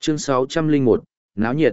Chương 601, náo nhiệt.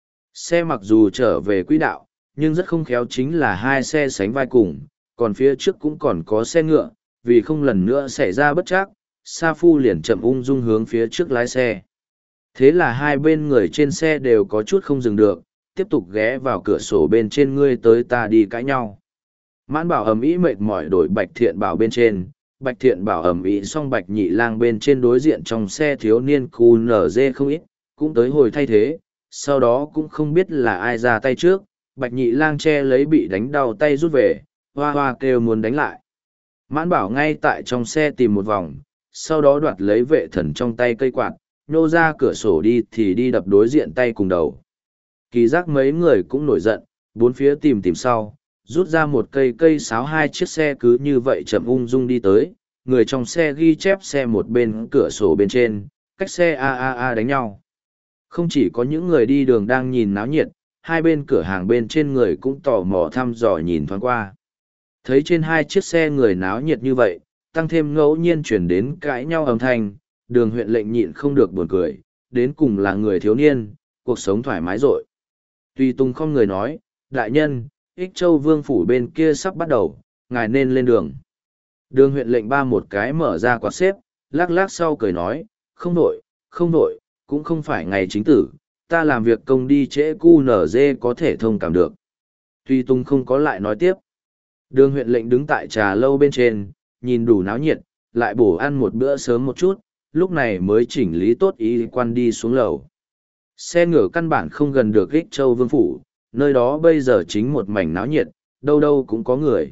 Xe mặc dù trở về quỹ đạo, nhưng rất không khéo chính là hai xe sánh vai cùng, còn phía trước cũng còn có xe ngựa, vì không lần nữa xảy ra bất trắc, Sa Phu liền chậm ung dung hướng phía trước lái xe. Thế là hai bên người trên xe đều có chút không dừng được, tiếp tục ghé vào cửa sổ bên trên ngươi tới ta đi cãi nhau. Mãn Bảo ầm ĩ mệt mỏi đổi Bạch Thiện Bảo bên trên, Bạch Thiện Bảo ầm ĩ xong Bạch Nhị Lang bên trên đối diện trong xe thiếu niên cu nở dê không ít, cũng tới hồi thay thế, sau đó cũng không biết là ai ra tay trước, Bạch Nhị Lang che lấy bị đánh đau tay rút về, hoa hoa kêu muốn đánh lại. Mãn Bảo ngay tại trong xe tìm một vòng, sau đó đoạt lấy Vệ Thần trong tay cây quạt, nhô ra cửa sổ đi thì đi đập đối diện tay cùng đầu. Kỳ giác mấy người cũng nổi giận, bốn phía tìm sau, rút ra một cây sáo hai chiếc xe cứ như vậy chậm ung dung đi tới, người trong xe ghi chép xe một bên cửa sổ bên trên, cách xe a đánh nhau. Không chỉ có những người đi đường đang nhìn náo nhiệt, hai bên cửa hàng bên trên người cũng tò mò thăm dò nhìn thoáng qua. Thấy trên hai chiếc xe người náo nhiệt như vậy, tăng thêm ngẫu nhiên chuyển đến cãi nhau âm thanh, Đường huyện lệnh nhịn không được buồn cười, đến cùng là người thiếu niên, cuộc sống thoải mái rội. Tùy Tùng không người nói, đại nhân, Ích Châu Vương phủ bên kia sắp bắt đầu, ngài nên lên đường. Đường huyện lệnh ba một cái mở ra quạt xếp, lắc lắc sau cười nói, không nội, cũng không phải ngày chính tử, ta làm việc công đi trễ cu nở dê có thể thông cảm được. Tùy Tùng không có lại nói tiếp. Đường huyện lệnh đứng tại trà lâu bên trên, nhìn đủ náo nhiệt, lại bổ ăn một bữa sớm một chút, lúc này mới chỉnh lý tốt ý quan đi xuống lầu. Xe ngựa căn bản không gần được Ích Châu Vương phủ, nơi đó bây giờ chính một mảnh náo nhiệt, đâu đâu cũng có người.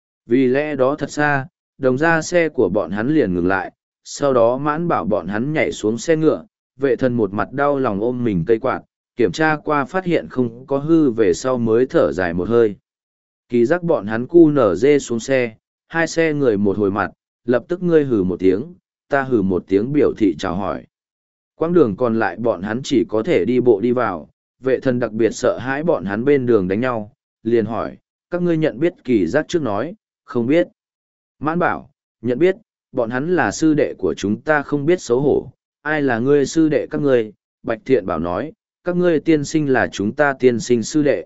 Vì lẽ đó thật xa, đồng ra xe của bọn hắn liền ngừng lại, sau đó Mãn Bảo bọn hắn nhảy xuống xe ngựa, Vệ Thần một mặt đau lòng ôm mình cây quạt, kiểm tra qua phát hiện không có hư về sau mới thở dài một hơi. Kỳ giác bọn hắn cu nở dê xuống xe, hai xe người một hồi mặt, lập tức ngươi hừ một tiếng, ta hừ một tiếng biểu thị chào hỏi. Quãng đường còn lại bọn hắn chỉ có thể đi bộ đi vào, Vệ Thần đặc biệt sợ hãi bọn hắn bên đường đánh nhau, liền hỏi, các ngươi nhận biết Kỳ giác trước nói, không biết. Mãn Bảo, nhận biết, bọn hắn là sư đệ của chúng ta không biết xấu hổ, ai là ngươi sư đệ các ngươi, Bạch Thiện Bảo nói, các ngươi tiên sinh là chúng ta tiên sinh sư đệ.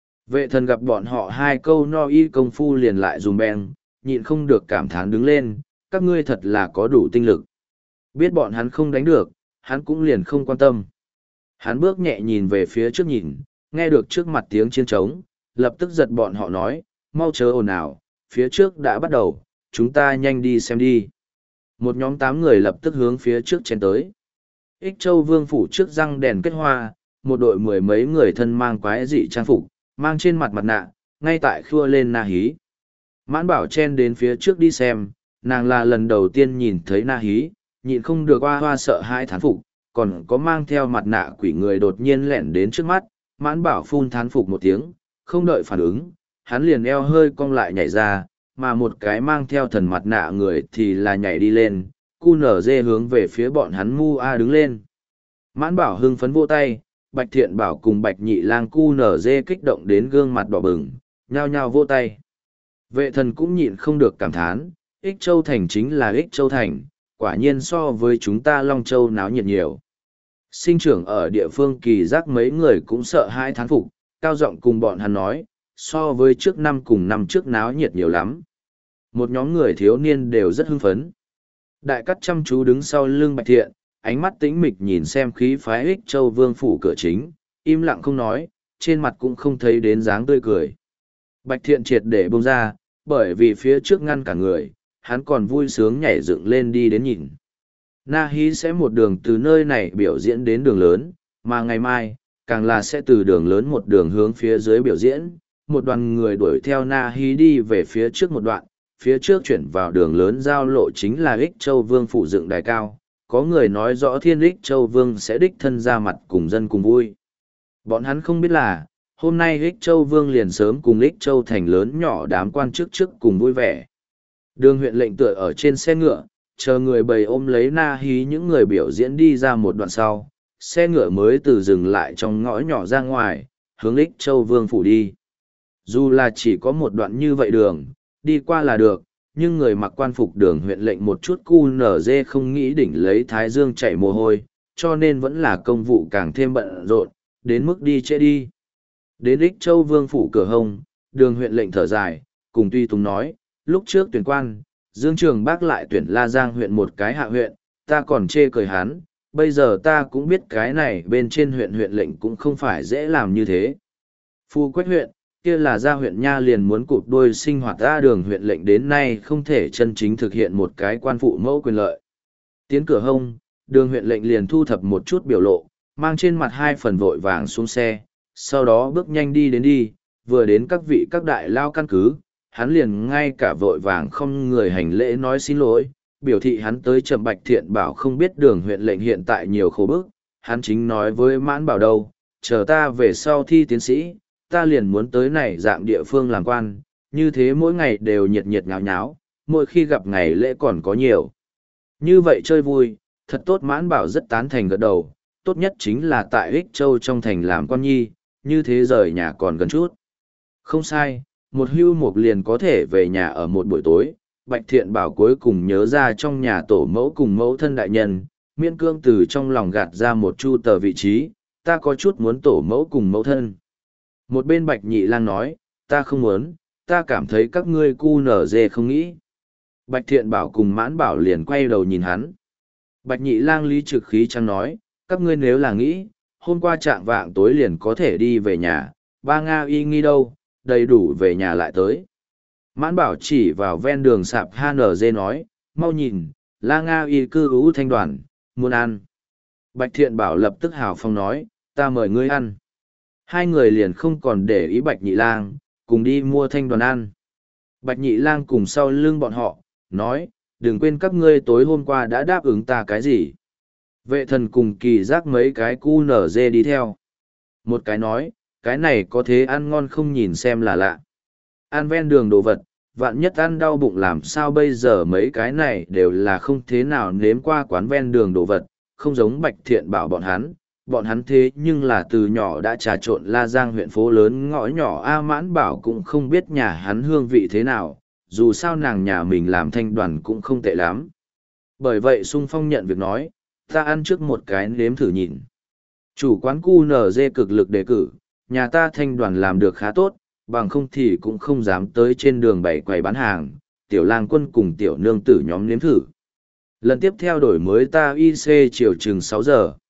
Vệ Thần gặp bọn họ hai câu no y công phu liền lại dùm beng, nhịn không được cảm thán đứng lên, các ngươi thật là có đủ tinh lực. Biết bọn hắn không đánh được, hắn cũng liền không quan tâm. Hắn bước nhẹ nhìn về phía trước nhìn, nghe được trước mặt tiếng chiến trống, lập tức giật bọn họ nói, mau chớ ồn ào, phía trước đã bắt đầu, chúng ta nhanh đi xem đi. Một nhóm 8 người lập tức hướng phía trước chen tới. Ích Châu Vương phủ trước răng đèn kết hoa, một đội 10 mấy người thân mang quái dị trang phục, mang trên mặt mặt nạ, ngay tại khua lên Na Hí. Mãn Bảo chen đến phía trước đi xem, nàng là lần đầu tiên nhìn thấy Na Hí, nhịn không được hoa hoa sợ hãi thán phục, còn có mang theo mặt nạ quỷ người đột nhiên lẻn đến trước mắt, Mãn Bảo phun thán phục một tiếng, không đợi phản ứng, hắn liền eo hơi cong lại nhảy ra, mà một cái mang theo thần mặt nạ người thì là nhảy đi lên, cu nở dê hướng về phía bọn hắn mu a đứng lên. Mãn Bảo hưng phấn vô tay, Bạch Thiện Bảo cùng Bạch Nhị Lang cu nở dê kích động đến gương mặt đỏ bừng, nhao nhao vô tay. Vệ Thần cũng nhịn không được cảm thán, Ích Châu Thành chính là Ích Châu Thành, quả nhiên so với chúng ta Long Châu náo nhiệt nhiều. Sinh trưởng ở địa phương Kỳ giác mấy người cũng sợ hãi thán phục, cao giọng cùng bọn hắn nói, so với trước năm cùng năm trước náo nhiệt nhiều lắm. Một nhóm người thiếu niên đều rất hưng phấn. Đại Cát chăm chú đứng sau lưng Bạch Thiện, ánh mắt tĩnh mịch nhìn xem khí phái Ích Châu Vương phủ cửa chính, im lặng không nói, trên mặt cũng không thấy đến dáng tươi cười. Bạch Thiện triệt để bông ra, bởi vì phía trước ngăn cả người, hắn còn vui sướng nhảy dựng lên đi đến nhìn. Na Hí sẽ một đường từ nơi này biểu diễn đến đường lớn, mà ngày mai, càng là sẽ từ đường lớn một đường hướng phía dưới biểu diễn, một đoàn người đuổi theo Na Hí đi về phía trước một đoạn, phía trước chuyển vào đường lớn giao lộ chính là Ích Châu Vương phủ dựng đài cao, có người nói rõ Thiên Ích Châu Vương sẽ đích thân ra mặt cùng dân cùng vui. Bọn hắn không biết là, hôm nay Ích Châu Vương liền sớm cùng Ích Châu thành lớn nhỏ đám quan chức trước cùng vui vẻ. Đường huyện lệnh tựa ở trên xe ngựa, chờ người bầy ôm lấy Na Hí những người biểu diễn đi ra một đoạn sau, xe ngựa mới từ dừng lại trong ngõ nhỏ ra ngoài, hướng Ích Châu Vương phủ đi. Dù là chỉ có một đoạn như vậy đường, đi qua là được, nhưng người mặc quan phục đường huyện lệnh một chút cu nở dê không nghĩ đỉnh lấy thái dương chảy mồ hôi, cho nên vẫn là công vụ càng thêm bận rộn, đến mức đi trễ đi. Đến Ích Châu Vương phủ cửa hông, Đường huyện lệnh thở dài, cùng Tuy Tùng nói, lúc trước tuyển quan, Dương Trường Bác lại tuyển La Giang huyện một cái hạ huyện, ta còn chê cười hắn, bây giờ ta cũng biết cái này bên trên huyện huyện lệnh cũng không phải dễ làm như thế. Phu Quách huyện, kia là ra huyện nha liền muốn cụp đôi sinh hoạt ra Đường huyện lệnh đến nay không thể chân chính thực hiện một cái quan phụ mẫu quyền lợi. Tiến cửa hông, Đường huyện lệnh liền thu thập một chút biểu lộ, mang trên mặt hai phần vội vàng xuống xe, sau đó bước nhanh đi, vừa đến các vị các đại lao căn cứ, hắn liền ngay cả vội vàng không người hành lễ nói xin lỗi, biểu thị hắn tới chậm. Bạch Thiện Bảo không biết Đường huyện lệnh hiện tại nhiều khổ bức, hắn chính nói với Mãn Bảo đâu, chờ ta về sau thi tiến sĩ, ta liền muốn tới này dạng địa phương làm quan, như thế mỗi ngày đều nhiệt nhiệt nháo nháo, mỗi khi gặp ngày lễ còn có nhiều. Như vậy chơi vui, thật tốt. Mãn Bảo rất tán thành gật đầu, tốt nhất chính là tại Ích Châu trong thành làm quan nhi, như thế rời nhà còn gần chút. Không sai, một hưu mục liền có thể về nhà ở một buổi tối. Bạch Thiện Bảo cuối cùng nhớ ra trong nhà tổ mẫu cùng mẫu thân đại nhân, miễn cương từ trong lòng gạt ra một chu tờ vị trí, ta có chút muốn tổ mẫu cùng mẫu thân. Một bên Bạch Nhị Lang nói, ta không muốn, ta cảm thấy các ngươi cu nở dê không nghĩ. Bạch Thiện Bảo cùng Mãn Bảo liền quay đầu nhìn hắn. Bạch Nhị Lang lý trực khí trăng nói, các ngươi nếu là nghĩ, hôm qua trạng vạng tối liền có thể đi về nhà, ba Nga y nghi đâu, đầy đủ về nhà lại tới. Mãn Bảo chỉ vào ven đường sạp HNG nói, mau nhìn, La Nga y cư ú thanh đoàn, muốn ăn. Bạch Thiện Bảo lập tức hào phong nói, ta mời ngươi ăn. Hai người liền không còn để ý Bạch Nhị Lang, cùng đi mua thanh đoàn ăn. Bạch Nhị Lang cùng sau lưng bọn họ, nói, đừng quên các ngươi tối hôm qua đã đáp ứng ta cái gì. Vệ thần cùng Kỳ Giác mấy cái cu nở dê đi theo. Một cái nói, cái này có thế ăn ngon không nhìn xem là lạ. Ăn ven đường đồ vật, vạn nhất ăn đau bụng làm sao bây giờ. Mấy cái này đều là không thế nào nếm qua quán ven đường đồ vật, không giống Bạch Thiện Bảo bọn hắn thế nhưng là từ nhỏ đã trà trộn La Giang huyện phố lớn ngõ nhỏ. Mãn Bảo cũng không biết nhà hắn hương vị thế nào, dù sao nàng nhà mình làm thanh đoàn cũng không tệ lắm. Bởi vậy Sung Phong nhận việc nói, ta ăn trước một cái nếm thử nhìn. Chủ quán cu nở dê cực lực đề cử, nhà ta thanh đoàn làm được khá tốt, bằng không thì cũng không dám tới trên đường bày quầy bán hàng, Tiểu Lang Quân cùng tiểu nương tử nhóm nếm thử. Lần tiếp theo đổi mới ta IC chiều chừng 6 giờ.